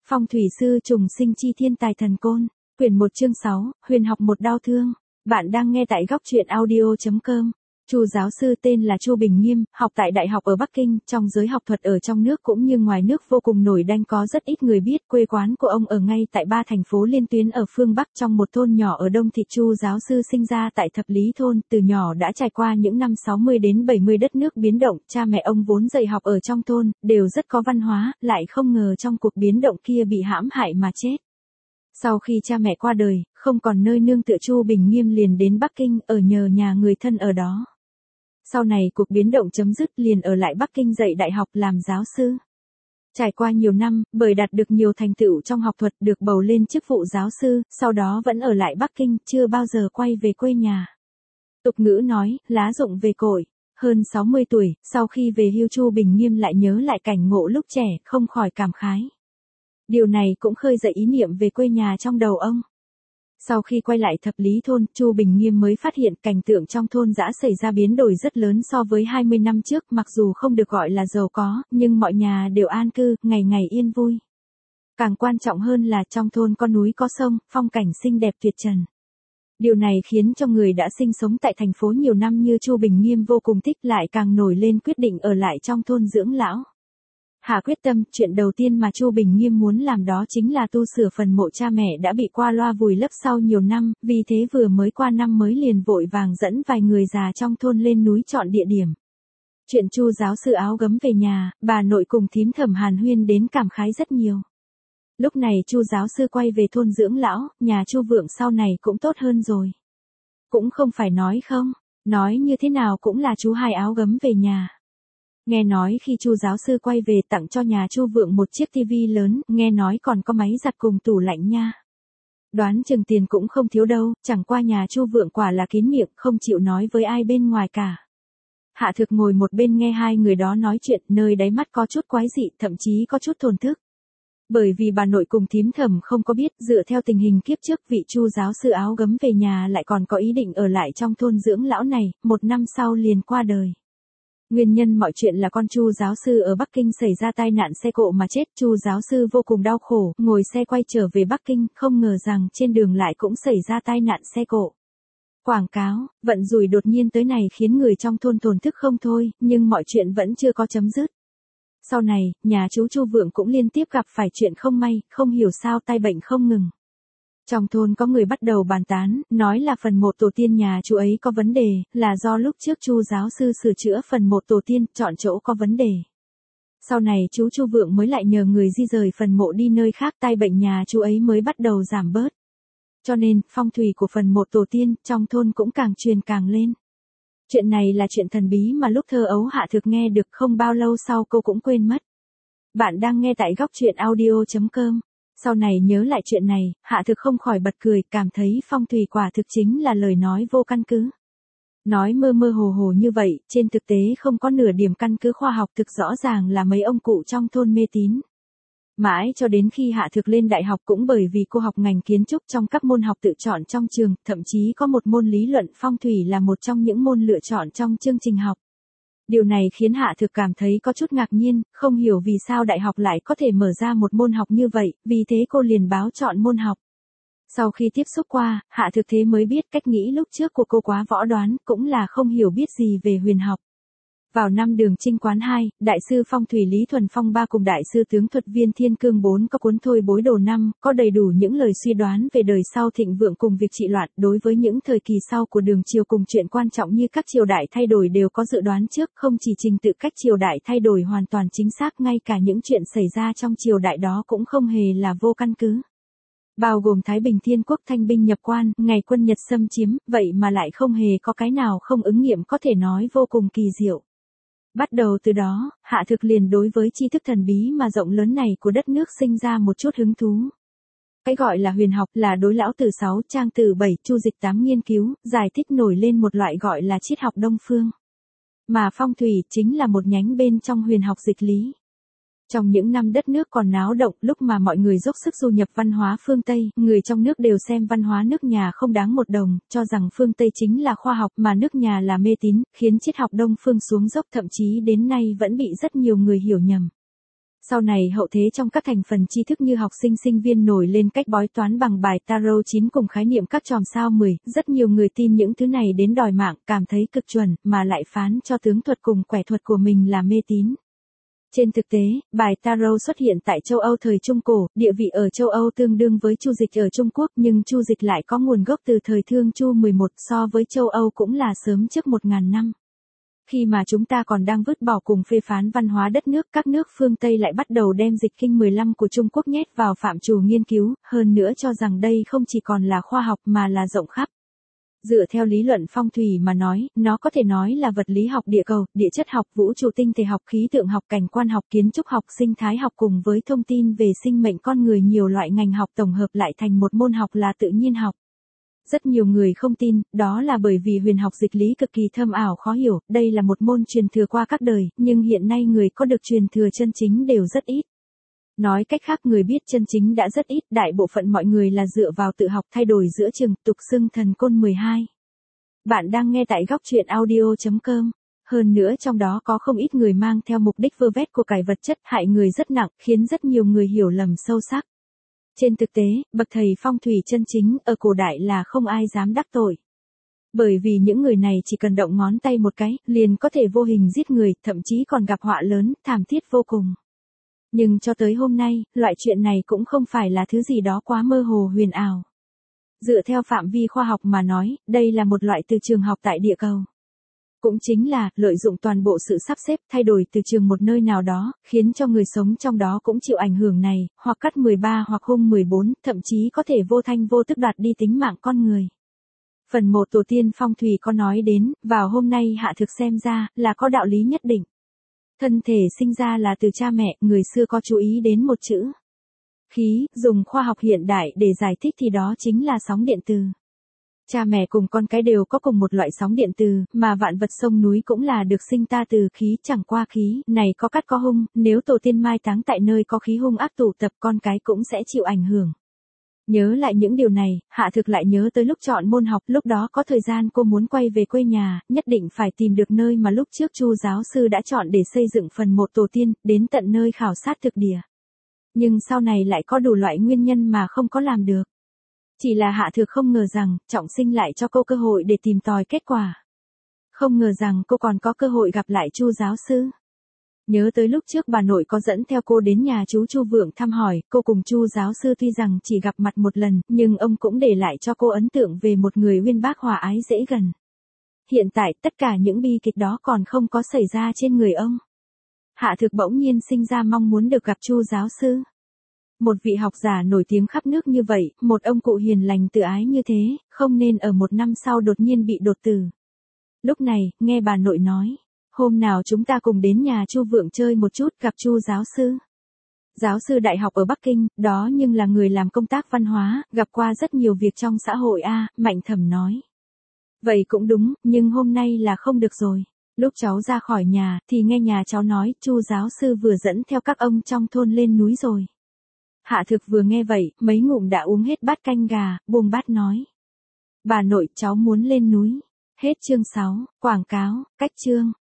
Phong thủy sư trùng sinh chi thiên tài thần côn, quyển 1 chương 6, huyền học một đau thương. Bạn đang nghe tại góc truyện audio.com. Chu giáo sư tên là Chu Bình Nghiêm, học tại đại học ở Bắc Kinh, trong giới học thuật ở trong nước cũng như ngoài nước vô cùng nổi danh, có rất ít người biết. Quê quán của ông ở ngay tại 3 thành phố liên tuyến ở phương Bắc, trong một thôn nhỏ ở Đông Thị. Chu giáo sư sinh ra tại Thập Lý thôn, từ nhỏ đã trải qua những năm 60 đến 70 đất nước biến động. Cha mẹ ông vốn dạy học ở trong thôn, đều rất có văn hóa, lại không ngờ trong cuộc biến động kia bị hãm hại mà chết. Sau khi cha mẹ qua đời, không còn nơi nương tựa, Chu Bình Nghiêm liền đến Bắc Kinh ở nhờ nhà người thân ở đó. Sau này cuộc biến động chấm dứt, liền ở lại Bắc Kinh dạy đại học làm giáo sư. Trải qua nhiều năm, bởi đạt được nhiều thành tựu trong học thuật, được bầu lên chức vụ giáo sư, sau đó vẫn ở lại Bắc Kinh, chưa bao giờ quay về quê nhà. Tục ngữ nói, lá rụng về cội. Hơn 60 tuổi, sau khi về hưu, Chu Bình Nghiêm lại nhớ lại cảnh ngộ lúc trẻ, không khỏi cảm khái. Điều này cũng khơi dậy ý niệm về quê nhà trong đầu ông. Sau khi quay lại Thập Lý thôn, Chu Bình Nghiêm mới phát hiện cảnh tượng trong thôn đã xảy ra biến đổi rất lớn so với 20 năm trước. Mặc dù không được gọi là giàu có, nhưng mọi nhà đều an cư, ngày ngày yên vui. Càng quan trọng hơn là trong thôn có núi có sông, phong cảnh xinh đẹp tuyệt trần. Điều này khiến cho người đã sinh sống tại thành phố nhiều năm như Chu Bình Nghiêm vô cùng thích, lại càng nổi lên quyết định ở lại trong thôn dưỡng lão. Hạ quyết tâm, chuyện đầu tiên mà Chu Bình Nghiêm muốn làm đó chính là tu sửa phần mộ cha mẹ đã bị qua loa vùi lấp sau nhiều năm, vì thế vừa mới qua năm mới liền vội vàng dẫn vài người già trong thôn lên núi chọn địa điểm. Chuyện Chu giáo sư áo gấm về nhà, bà nội cùng thím Thẩm hàn huyên đến cảm khái rất nhiều. Lúc này Chu giáo sư quay về thôn dưỡng lão, nhà Chu Vượng sau này cũng tốt hơn rồi. Cũng không phải nói không, nói như thế nào cũng là chú hai áo gấm về nhà. Nghe nói khi Chu giáo sư quay về tặng cho nhà Chu Vượng một chiếc tivi lớn, nghe nói còn có máy giặt cùng tủ lạnh nha. Đoán chừng tiền cũng không thiếu đâu, chẳng qua nhà Chu Vượng quả là kín miệng, không chịu nói với ai bên ngoài cả. Hạ Thực ngồi một bên nghe hai người đó nói chuyện, nơi đáy mắt có chút quái dị, thậm chí có chút thổn thức. Bởi vì bà nội cùng thím Thẩm không có biết, dựa theo tình hình kiếp trước, vị Chu giáo sư áo gấm về nhà lại còn có ý định ở lại trong thôn dưỡng lão này, 1 năm sau liền qua đời. Nguyên nhân mọi chuyện là con Chu giáo sư ở Bắc Kinh xảy ra tai nạn xe cộ mà chết. Chu giáo sư vô cùng đau khổ, ngồi xe quay trở về Bắc Kinh, không ngờ rằng trên đường lại cũng xảy ra tai nạn xe cộ. Quảng cáo, vận rủi đột nhiên tới này khiến người trong thôn thổn thức không thôi, nhưng mọi chuyện vẫn chưa có chấm dứt. Sau này, nhà chú Chu Vượng cũng liên tiếp gặp phải chuyện không may, không hiểu sao tai bệnh không ngừng. Trong thôn có người bắt đầu bàn tán, nói là phần mộ tổ tiên nhà chú ấy có vấn đề, là do lúc trước Chu giáo sư sửa chữa phần mộ tổ tiên, chọn chỗ có vấn đề. Sau này chú Chu Vượng mới lại nhờ người di rời phần mộ đi nơi khác, tai bệnh nhà chú ấy mới bắt đầu giảm bớt. Cho nên, phong thủy của phần mộ tổ tiên trong thôn cũng càng truyền càng lên. Chuyện này là chuyện thần bí mà lúc thơ ấu Hạ Thực nghe được, không bao lâu sau cô cũng quên mất. Bạn đang nghe tại góc truyện audio.com. Sau này nhớ lại chuyện này, Hạ Thực không khỏi bật cười, cảm thấy phong thủy quả thực chính là lời nói vô căn cứ. Nói mơ mơ hồ hồ như vậy, trên thực tế không có nửa điểm căn cứ khoa học, thực rõ ràng là mấy ông cụ trong thôn mê tín. Mãi cho đến khi Hạ Thực lên đại học, cũng bởi vì cô học ngành kiến trúc, trong các môn học tự chọn trong trường, thậm chí có một môn lý luận phong thủy là một trong những môn lựa chọn trong chương trình học. Điều này khiến Hạ Thực cảm thấy có chút ngạc nhiên, không hiểu vì sao đại học lại có thể mở ra một môn học như vậy, vì thế cô liền báo chọn môn học. Sau khi tiếp xúc qua, Hạ Thực thế mới biết cách nghĩ lúc trước của cô quá võ đoán, cũng là không hiểu biết gì về huyền học. Vào năm Đường Trinh Quán 2, đại sư phong thủy Lý Thuần Phong 3 cùng đại sư tướng thuật viên Thiên Cương 4 có cuốn Thôi Bối Đồ 5, có đầy đủ những lời suy đoán về đời sau thịnh vượng cùng việc trị loạn. Đối với những thời kỳ sau của Đường triều cùng chuyện quan trọng như các triều đại thay đổi đều có dự đoán trước, không chỉ trình tự cách triều đại thay đổi hoàn toàn chính xác, ngay cả những chuyện xảy ra trong triều đại đó cũng không hề là vô căn cứ. Bao gồm Thái Bình Thiên Quốc thanh binh nhập quan, ngày quân Nhật xâm chiếm, vậy mà lại không hề có cái nào không ứng nghiệm, có thể nói vô cùng kỳ diệu. Bắt đầu từ đó, Hạ Thực liền đối với tri thức thần bí mà rộng lớn này của đất nước sinh ra một chút hứng thú. Cái gọi là huyền học là đối Lão Tử 6, Trang Tử 7, Chu Dịch 8 nghiên cứu, giải thích nổi lên một loại gọi là triết học Đông phương. Mà phong thủy chính là một nhánh bên trong huyền học dịch lý. Trong những năm đất nước còn náo động, lúc mà mọi người dốc sức du nhập văn hóa phương Tây, người trong nước đều xem văn hóa nước nhà không đáng một đồng, cho rằng phương Tây chính là khoa học mà nước nhà là mê tín, khiến triết học Đông phương xuống dốc, thậm chí đến nay vẫn bị rất nhiều người hiểu nhầm. Sau này hậu thế trong các thành phần tri thức như học sinh sinh viên nổi lên cách bói toán bằng bài tarot 9 cùng khái niệm các chòm sao 10, rất nhiều người tin những thứ này đến đòi mạng, cảm thấy cực chuẩn, mà lại phán cho tướng thuật cùng quẻ thuật của mình là mê tín. Trên thực tế, bài tarot xuất hiện tại châu Âu thời Trung Cổ, địa vị ở châu Âu tương đương với chu dịch ở Trung Quốc, nhưng chu dịch lại có nguồn gốc từ thời Thương Chu 11, so với châu Âu cũng là sớm trước 1000 năm. Khi mà chúng ta còn đang vứt bỏ cùng phê phán văn hóa đất nước, các nước phương Tây lại bắt đầu đem dịch kinh 15 của Trung Quốc nhét vào phạm trù nghiên cứu, hơn nữa cho rằng đây không chỉ còn là khoa học mà là rộng khắp. Dựa theo lý luận phong thủy mà nói, nó có thể nói là vật lý học địa cầu, địa chất học, vũ trụ tinh thể học, khí tượng học, cảnh quan học, kiến trúc học, sinh thái học cùng với thông tin về sinh mệnh con người, nhiều loại ngành học tổng hợp lại thành một môn học là tự nhiên học. Rất nhiều người không tin, đó là bởi vì huyền học dịch lý cực kỳ thâm ảo khó hiểu, đây là một môn truyền thừa qua các đời, nhưng hiện nay người có được truyền thừa chân chính đều rất ít. Nói cách khác, người biết chân chính đã rất ít, đại bộ phận mọi người là dựa vào tự học thay đổi giữa chừng, tục xưng thần côn 12. Bạn đang nghe tại góc truyện audio.com. Hơn nữa trong đó có không ít người mang theo mục đích vơ vét của cải vật chất, hại người rất nặng, khiến rất nhiều người hiểu lầm sâu sắc. Trên thực tế, bậc thầy phong thủy chân chính ở cổ đại là không ai dám đắc tội. Bởi vì những người này chỉ cần động ngón tay một cái, liền có thể vô hình giết người, thậm chí còn gặp họa lớn, thảm thiết vô cùng. Nhưng cho tới hôm nay, loại chuyện này cũng không phải là thứ gì đó quá mơ hồ huyền ảo. Dựa theo phạm vi khoa học mà nói, đây là một loại từ trường học tại địa cầu. Cũng chính là, lợi dụng toàn bộ sự sắp xếp, thay đổi từ trường một nơi nào đó, khiến cho người sống trong đó cũng chịu ảnh hưởng này, hoặc cắt 13 hoặc hung 14, thậm chí có thể vô thanh vô tức đoạt đi tính mạng con người. Phần 1 tổ tiên phong thủy có nói đến, vào hôm nay hạ thực xem ra, là có đạo lý nhất định. Thân thể sinh ra là từ cha mẹ, người xưa có chú ý đến một chữ. Khí, dùng khoa học hiện đại để giải thích thì đó chính là sóng điện từ. Cha mẹ cùng con cái đều có cùng một loại sóng điện từ, mà vạn vật sông núi cũng là được sinh ta từ khí, chẳng qua khí này có cắt có hung, nếu tổ tiên mai táng tại nơi có khí hung ác tụ tập, con cái cũng sẽ chịu ảnh hưởng. Nhớ lại những điều này, Hạ Thực lại nhớ tới lúc chọn môn học, lúc đó có thời gian cô muốn quay về quê nhà, nhất định phải tìm được nơi mà lúc trước Chu giáo sư đã chọn để xây dựng phần 1 tổ tiên, đến tận nơi khảo sát thực địa. Nhưng sau này lại có đủ loại nguyên nhân mà không có làm được. Chỉ là Hạ Thực không ngờ rằng, trọng sinh lại cho cô cơ hội để tìm tòi kết quả. Không ngờ rằng cô còn có cơ hội gặp lại Chu giáo sư. Nhớ tới lúc trước bà nội có dẫn theo cô đến nhà chú Chu Vượng thăm hỏi, cô cùng Chu giáo sư tuy rằng chỉ gặp mặt một lần, nhưng ông cũng để lại cho cô ấn tượng về một người uyên bác hòa ái dễ gần. Hiện tại, tất cả những bi kịch đó còn không có xảy ra trên người ông. Hạ Thực bỗng nhiên sinh ra mong muốn được gặp Chu giáo sư. Một vị học giả nổi tiếng khắp nước như vậy, một ông cụ hiền lành tự ái như thế, không nên ở một năm sau đột nhiên bị đột tử. Lúc này, nghe bà nội nói, hôm nào chúng ta cùng đến nhà Chu Vượng chơi một chút, gặp Chu giáo sư. Giáo sư đại học ở Bắc Kinh, đó nhưng là người làm công tác văn hóa, gặp qua rất nhiều việc trong xã hội a, Mạnh Thẩm nói. Vậy cũng đúng, nhưng hôm nay là không được rồi. Lúc cháu ra khỏi nhà, thì nghe nhà cháu nói, Chu giáo sư vừa dẫn theo các ông trong thôn lên núi rồi. Hạ Thực vừa nghe vậy, mấy ngụm đã uống hết bát canh gà, buông bát nói. Bà nội, cháu muốn lên núi. Hết chương 6, quảng cáo, cách chương.